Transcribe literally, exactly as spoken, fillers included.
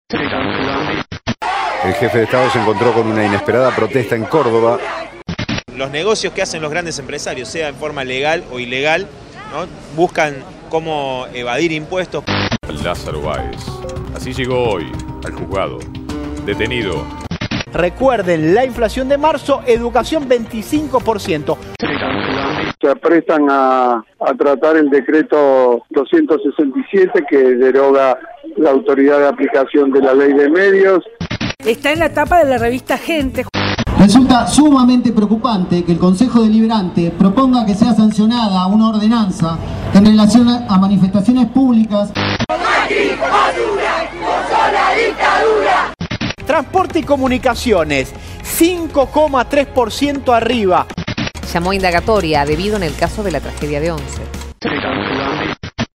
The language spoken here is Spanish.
El jefe de Estado se encontró con una inesperada protesta en Córdoba. Los negocios que hacen los grandes empresarios, sea en forma legal o ilegal, ¿no?, buscan cómo evadir impuestos. Lázaro Báez. Así llegó hoy al juzgado. Detenido. Recuerden, la inflación de marzo, educación veinticinco por ciento. Se aprestan a, a tratar el decreto doscientos sesenta y siete que deroga la autoridad de aplicación de la ley de medios. Está en la tapa de la revista Gente. Resulta sumamente preocupante que el Consejo Deliberante proponga que sea sancionada una ordenanza en relación a manifestaciones públicas. Transporte y comunicaciones, cinco coma tres por ciento arriba. Llamó indagatoria debido en el caso de la tragedia de Once.